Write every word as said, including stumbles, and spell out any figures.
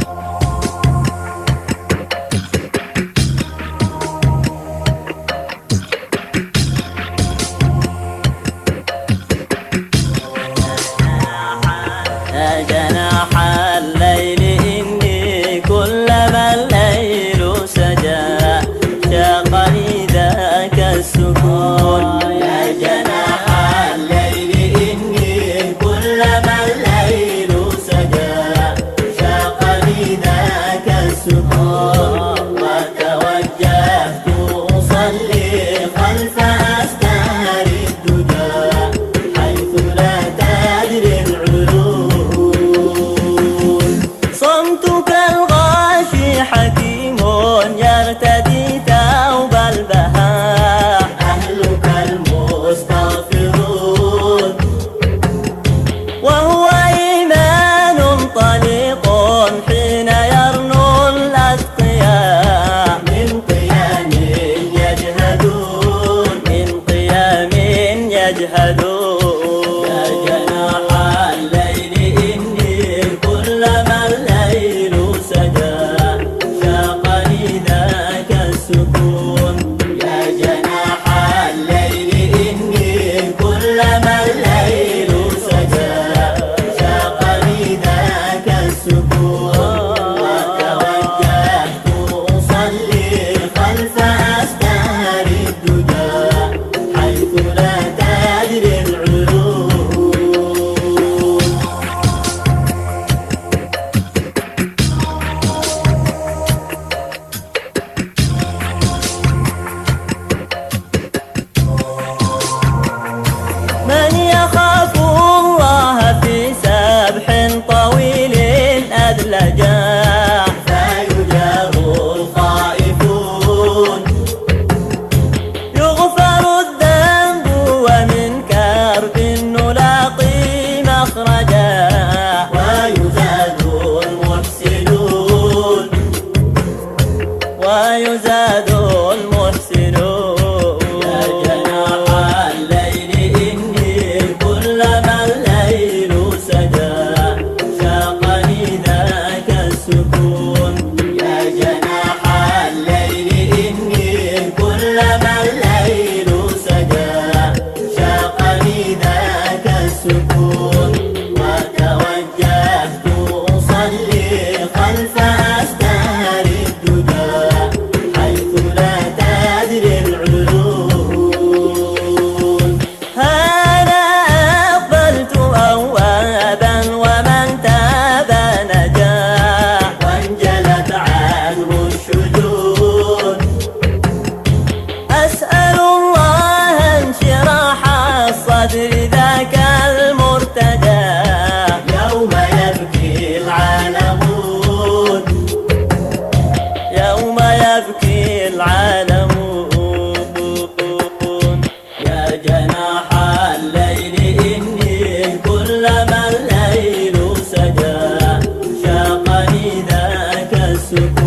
يا جناح الليل إني كلما الليل سجى شاقني ذاك السكون. يا جناح الليل إني كلما الليل سجى شاقني ذاك السكون. وتوجهت أصلي خلف أستار الدجى حيث لا تدري صمتك الغاشي حكيم يرتدي ثوب البهاء. أهلك المستغفرون وهو إيمان طليق حين يرنو الأتقياء. من قيام يجهدون من قيام يجهدون. يا جناح الليل إني كلما الليل سجى شاقني ذاك السكون. يا جناح الليل إني كلما الليل سجى شاقني ذاك السكون. وتوجهت أصلي خلف أستار الدجى حيث لا تدري العيون. من يخاف الله في سبح طويل أدلجا فيجار الخائفون. يغفر الذنب ومن كرب نلاقي مخرجا ويزاد المحسنون ويزاد المحسنون. يا جناح الليل إني كلما الليل سجى شاقني ذاك السكون. يا جناح الليل إني كلما الليل سجى شاقني ذاك السكون. وتوجهت أصلي خلف أستار الدجى حيث لا تدري العيون. أنا أقبلت أوابا ومن تاب نجا وانجلت عنه الشجون. أسأل الله انشراح الصدر ذاك المرتجى يوم يبكي العالمون يوم يبكي العالمون. يا جناح الليل إني كلما الليل سجى شاقني ذاك السكون.